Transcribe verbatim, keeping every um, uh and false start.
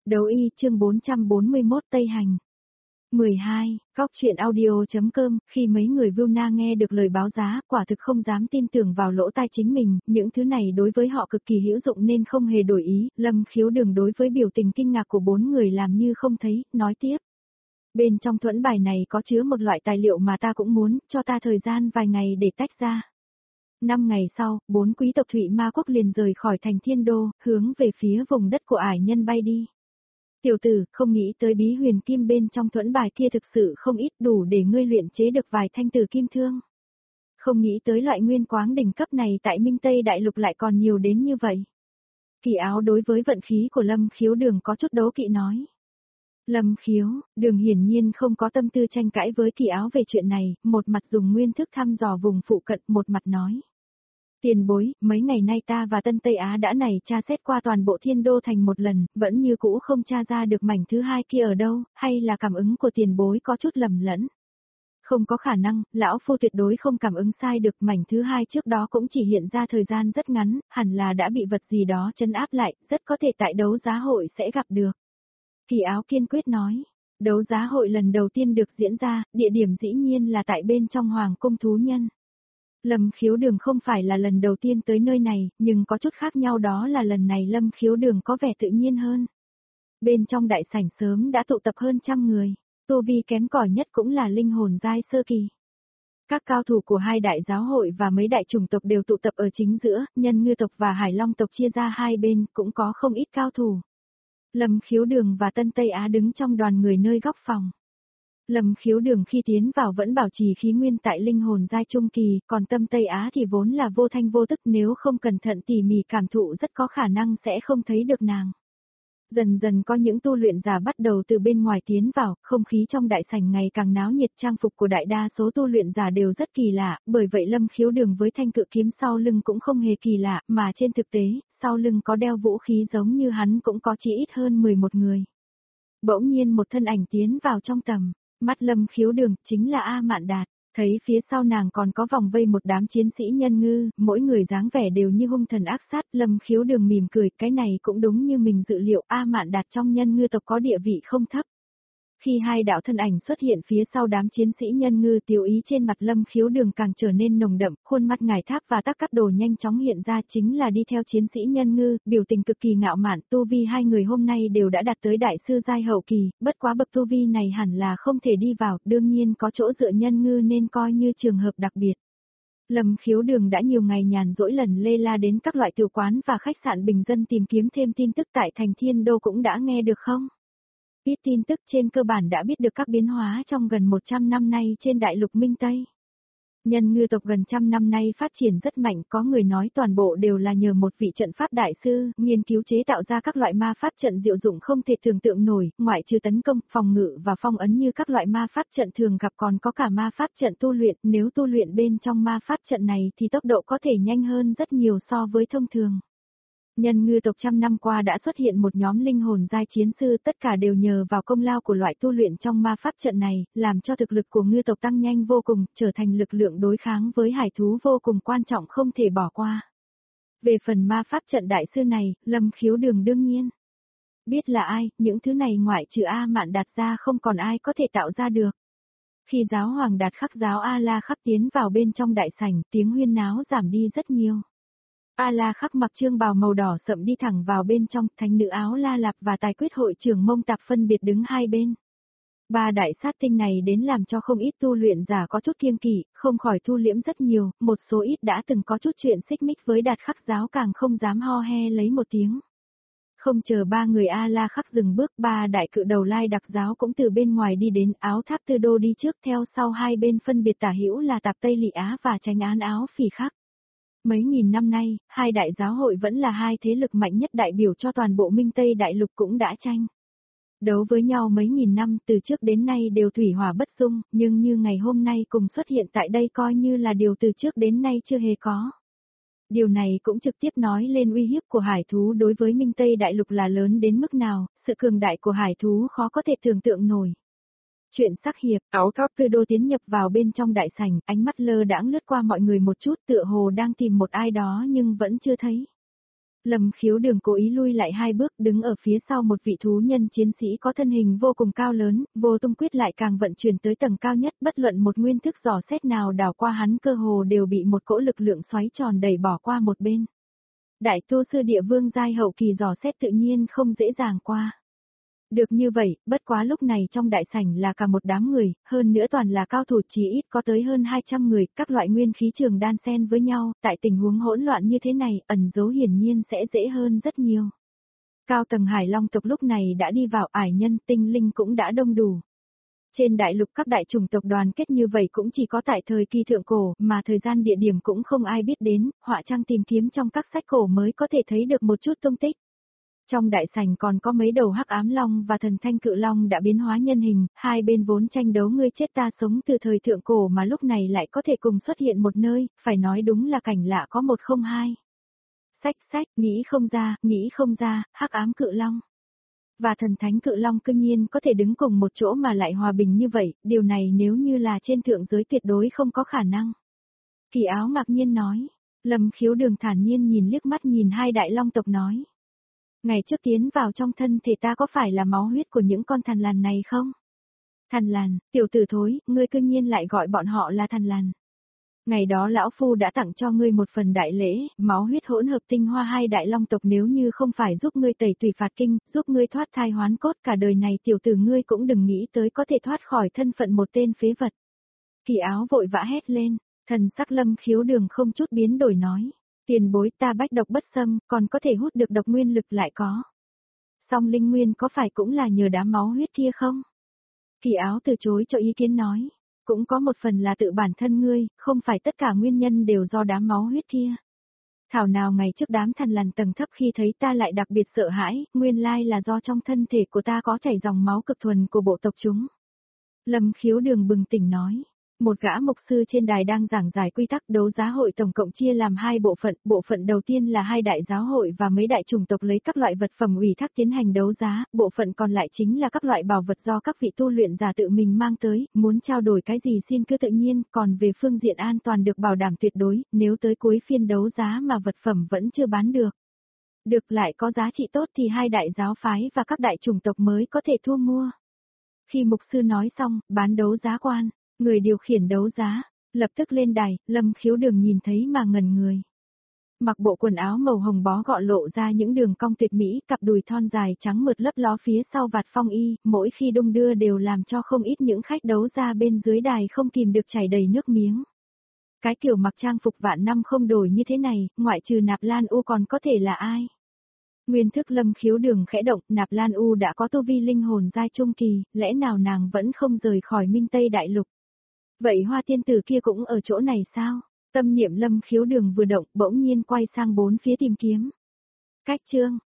Đấu y chương bốn trăm bốn mươi mốt Tây Hành. mười hai, Góc truyện audio.com, khi mấy người Vilna nghe được lời báo giá, quả thực không dám tin tưởng vào lỗ tai chính mình, những thứ này đối với họ cực kỳ hữu dụng nên không hề đổi ý, Lâm Khiếu Đường đối với biểu tình kinh ngạc của bốn người làm như không thấy, nói tiếp. Bên trong thuẫn bài này có chứa một loại tài liệu mà ta cũng muốn, cho ta thời gian vài ngày để tách ra. Năm ngày sau, bốn quý tộc Thụy Ma Quốc liền rời khỏi thành Thiên Đô, hướng về phía vùng đất của ải nhân bay đi. Tiểu tử, không nghĩ tới bí huyền kim bên trong thuẫn bài kia thực sự không ít, đủ để ngươi luyện chế được vài thanh tử kim thương. Không nghĩ tới loại nguyên quáng đỉnh cấp này tại Minh Tây Đại Lục lại còn nhiều đến như vậy. Kỳ Áo đối với vận khí của Lâm Khiếu Đường có chút đố kỵ nói. Lâm Khiếu, Đường hiển nhiên không có tâm tư tranh cãi với Kỳ Áo về chuyện này, một mặt dùng nguyên thức thăm dò vùng phụ cận, một mặt nói. Tiền bối, mấy ngày nay ta và Tân Tây Á đã nảy tra xét qua toàn bộ Thiên Đô thành một lần, vẫn như cũ không tra ra được mảnh thứ hai kia ở đâu, hay là cảm ứng của tiền bối có chút lầm lẫn. Không có khả năng, lão phu tuyệt đối không cảm ứng sai được, mảnh thứ hai trước đó cũng chỉ hiện ra thời gian rất ngắn, hẳn là đã bị vật gì đó trấn áp lại, rất có thể tại đấu giá hội sẽ gặp được. Kỳ Áo kiên quyết nói, đấu giá hội lần đầu tiên được diễn ra, địa điểm dĩ nhiên là tại bên trong Hoàng cung thú nhân. Lâm Khiếu Đường không phải là lần đầu tiên tới nơi này, nhưng có chút khác nhau đó là lần này Lâm Khiếu Đường có vẻ tự nhiên hơn. Bên trong đại sảnh sớm đã tụ tập hơn trăm người, tu vi kém cỏi nhất cũng là linh hồn giai sơ kỳ. Các cao thủ của hai đại giáo hội và mấy đại chủng tộc đều tụ tập ở chính giữa, Nhân Ngư tộc và Hải Long tộc chia ra hai bên, cũng có không ít cao thủ. Lâm Khiếu Đường và Tân Tây Á đứng trong đoàn người nơi góc phòng. Lâm Khiếu Đường khi tiến vào vẫn bảo trì khí nguyên tại linh hồn giai trung kỳ, còn Tâm Tây Á thì vốn là vô thanh vô tức, nếu không cẩn thận tỉ mỉ cảm thụ rất có khả năng sẽ không thấy được nàng. Dần dần có những tu luyện giả bắt đầu từ bên ngoài tiến vào, không khí trong đại sảnh ngày càng náo nhiệt, trang phục của đại đa số tu luyện giả đều rất kỳ lạ, bởi vậy Lâm Khiếu Đường với thanh cự kiếm sau lưng cũng không hề kỳ lạ, mà trên thực tế, sau lưng có đeo vũ khí giống như hắn cũng có chỉ ít hơn mười một người. Bỗng nhiên một thân ảnh tiến vào trong tầm. Mắt Lâm Khiếu Đường chính là A Mạn Đạt, thấy phía sau nàng còn có vòng vây một đám chiến sĩ nhân ngư, mỗi người dáng vẻ đều như hung thần ác sát. Lâm Khiếu Đường mỉm cười, cái này cũng đúng như mình dự liệu, A Mạn Đạt trong nhân ngư tộc có địa vị không thấp. Khi hai đạo thân ảnh xuất hiện phía sau đám chiến sĩ nhân ngư, tiêu ý trên mặt Lâm Khiếu Đường càng trở nên nồng đậm, khuôn mặt ngải tháp và tắc cắt đồ nhanh chóng hiện ra, chính là đi theo chiến sĩ nhân ngư, biểu tình cực kỳ ngạo mạn. Tu vi hai người hôm nay đều đã đạt tới đại sư giai hậu kỳ, bất quá bậc tu vi này hẳn là không thể đi vào, đương nhiên có chỗ dựa nhân ngư nên coi như trường hợp đặc biệt. Lâm Khiếu Đường đã nhiều ngày nhàn rỗi lần lê la đến các loại tiểu quán và khách sạn bình dân tìm kiếm thêm tin tức tại thành Thiên Đô, cũng đã nghe được không? Biết tin tức trên cơ bản đã biết được các biến hóa trong gần một trăm năm nay trên đại lục Minh Tây. Nhân ngư tộc gần trăm năm nay phát triển rất mạnh, có người nói toàn bộ đều là nhờ một vị trận pháp đại sư, nghiên cứu chế tạo ra các loại ma pháp trận diệu dụng không thể tưởng tượng nổi, ngoại trừ tấn công, phòng ngự và phong ấn như các loại ma pháp trận thường gặp còn có cả ma pháp trận tu luyện, nếu tu luyện bên trong ma pháp trận này thì tốc độ có thể nhanh hơn rất nhiều so với thông thường. Nhân ngư tộc trăm năm qua đã xuất hiện một nhóm linh hồn giai chiến sư, tất cả đều nhờ vào công lao của loại tu luyện trong ma pháp trận này, làm cho thực lực của ngư tộc tăng nhanh vô cùng, trở thành lực lượng đối kháng với hải thú vô cùng quan trọng không thể bỏ qua. Về phần ma pháp trận đại sư này, Lâm Khiếu Đường đương nhiên biết là ai, những thứ này ngoại trừ A Mạn Đạt ra không còn ai có thể tạo ra được. Khi giáo hoàng Đạt Khắc giáo A La Khắc tiến vào bên trong đại sảnh, tiếng huyên náo giảm đi rất nhiều. A La Khắc mặc trương bào màu đỏ sậm đi thẳng vào bên trong, thánh nữ Áo La Lạp và tài quyết hội trưởng Mông Tạp phân biệt đứng hai bên. Ba đại sát tinh này đến làm cho không ít tu luyện giả có chút kiêng kỵ, không khỏi thu liễm rất nhiều, một số ít đã từng có chút chuyện xích mích với Đạt Khắc giáo càng không dám ho he lấy một tiếng. Không chờ ba người A La Khắc dừng bước, ba đại cự đầu Lai Đặc giáo cũng từ bên ngoài đi đến, Áo Tháp Tư Đô đi trước, theo sau hai bên phân biệt tả hữu là Tạp Tây Lị Á và Chánh Án Áo Phỉ Khắc. Mấy nghìn năm nay, hai đại giáo hội vẫn là hai thế lực mạnh nhất đại biểu cho toàn bộ Minh Tây Đại Lục cũng đã tranh đấu với nhau mấy nghìn năm, từ trước đến nay đều thủy hỏa bất dung, nhưng như ngày hôm nay cùng xuất hiện tại đây coi như là điều từ trước đến nay chưa hề có. Điều này cũng trực tiếp nói lên uy hiếp của hải thú đối với Minh Tây Đại Lục là lớn đến mức nào, sự cường đại của hải thú khó có thể tưởng tượng nổi. Chuyện sắc hiệp, Áo Tháp Tư Đô tiến nhập vào bên trong đại sảnh, ánh mắt lơ đãng lướt qua mọi người một chút, tựa hồ đang tìm một ai đó nhưng vẫn chưa thấy. Lâm Khiếu Đường cố ý lui lại hai bước, đứng ở phía sau một vị thú nhân chiến sĩ có thân hình vô cùng cao lớn, Vô Tung Quyết lại càng vận chuyển tới tầng cao nhất, bất luận một nguyên thức dò xét nào đảo qua hắn cơ hồ đều bị một cỗ lực lượng xoáy tròn đẩy bỏ qua một bên. Đại tu sư địa vương giai hậu kỳ dò xét tự nhiên không dễ dàng qua. Được như vậy, bất quá lúc này trong đại sảnh là cả một đám người, hơn nữa toàn là cao thủ, chí ít có tới hơn hai trăm người, các loại nguyên khí trường đan xen với nhau, tại tình huống hỗn loạn như thế này, ẩn dấu hiển nhiên sẽ dễ hơn rất nhiều. Cao tầng Hải Long tộc lúc này đã đi vào, ải nhân tinh linh cũng đã đông đủ. Trên đại lục các đại chủng tộc đoàn kết như vậy cũng chỉ có tại thời kỳ thượng cổ, mà thời gian địa điểm cũng không ai biết đến, họa trang tìm kiếm trong các sách cổ mới có thể thấy được một chút tung tích. Trong đại sảnh còn có mấy đầu hắc ám long và thần thanh cự long đã biến hóa nhân hình, hai bên vốn tranh đấu ngươi chết ta sống từ thời thượng cổ mà lúc này lại có thể cùng xuất hiện một nơi, phải nói đúng là cảnh lạ có một không hai. Sách sách, nghĩ không ra, nghĩ không ra, hắc ám cự long và thần thánh cự long cư nhiên có thể đứng cùng một chỗ mà lại hòa bình như vậy, điều này nếu như là trên thượng giới tuyệt đối không có khả năng. Kỳ Áo ngạc nhiên nói, Lâm Khiếu Đường thản nhiên nhìn liếc mắt nhìn hai đại long tộc nói. Ngày trước tiến vào trong thân thể ta có phải là máu huyết của những con thằn lằn này không? Thằn lằn, tiểu tử thối, ngươi cư nhiên lại gọi bọn họ là thằn lằn. Ngày đó lão phu đã tặng cho ngươi một phần đại lễ, máu huyết hỗn hợp tinh hoa hai đại long tộc, nếu như không phải giúp ngươi tẩy tùy phạt kinh, giúp ngươi thoát thai hoán cốt, cả đời này tiểu tử ngươi cũng đừng nghĩ tới có thể thoát khỏi thân phận một tên phế vật. Kỳ Áo vội vã hét lên, thần sắc Lâm Khiếu Đường không chút biến đổi nói. Tiền bối, ta bách độc bất xâm, còn có thể hút được độc nguyên lực lại có. Song linh nguyên có phải cũng là nhờ đám máu huyết kia không? Kỳ Áo từ chối cho ý kiến nói. Cũng có một phần là tự bản thân ngươi, không phải tất cả nguyên nhân đều do đám máu huyết kia. Thảo nào ngày trước đám thằn lằn tầng thấp khi thấy ta lại đặc biệt sợ hãi, nguyên lai là do trong thân thể của ta có chảy dòng máu cực thuần của bộ tộc chúng. Lâm Khiếu Đường bừng tỉnh nói. Một gã mục sư trên đài đang giảng giải quy tắc đấu giá hội tổng cộng chia làm hai bộ phận, bộ phận đầu tiên là hai đại giáo hội và mấy đại chủng tộc lấy các loại vật phẩm ủy thác tiến hành đấu giá, bộ phận còn lại chính là các loại bảo vật do các vị tu luyện giả tự mình mang tới, muốn trao đổi cái gì xin cứ tự nhiên, còn về phương diện an toàn được bảo đảm tuyệt đối, nếu tới cuối phiên đấu giá mà vật phẩm vẫn chưa bán được. Được lại có giá trị tốt thì hai đại giáo phái và các đại chủng tộc mới có thể thu mua. Khi mục sư nói xong, bán đấu giá quan. Người điều khiển đấu giá, lập tức lên đài, Lâm Khiếu Đường nhìn thấy mà ngẩn người. Mặc bộ quần áo màu hồng bó gọn lộ ra những đường cong tuyệt mỹ, cặp đùi thon dài trắng mượt lấp ló phía sau vạt phong y, mỗi khi đung đưa đều làm cho không ít những khách đấu giá bên dưới đài không kìm được chảy đầy nước miếng. Cái kiểu mặc trang phục vạn năm không đổi như thế này, ngoại trừ Nạp Lan U còn có thể là ai? Nguyên thức Lâm Khiếu Đường khẽ động, Nạp Lan U đã có tu vi linh hồn giai trung kỳ, lẽ nào nàng vẫn không rời khỏi Minh Tây Đại Lục? Vậy Hoa tiên tử kia cũng ở chỗ này sao? Tâm niệm Lâm Khiếu Đường vừa động, bỗng nhiên quay sang bốn phía tìm kiếm. Cách chương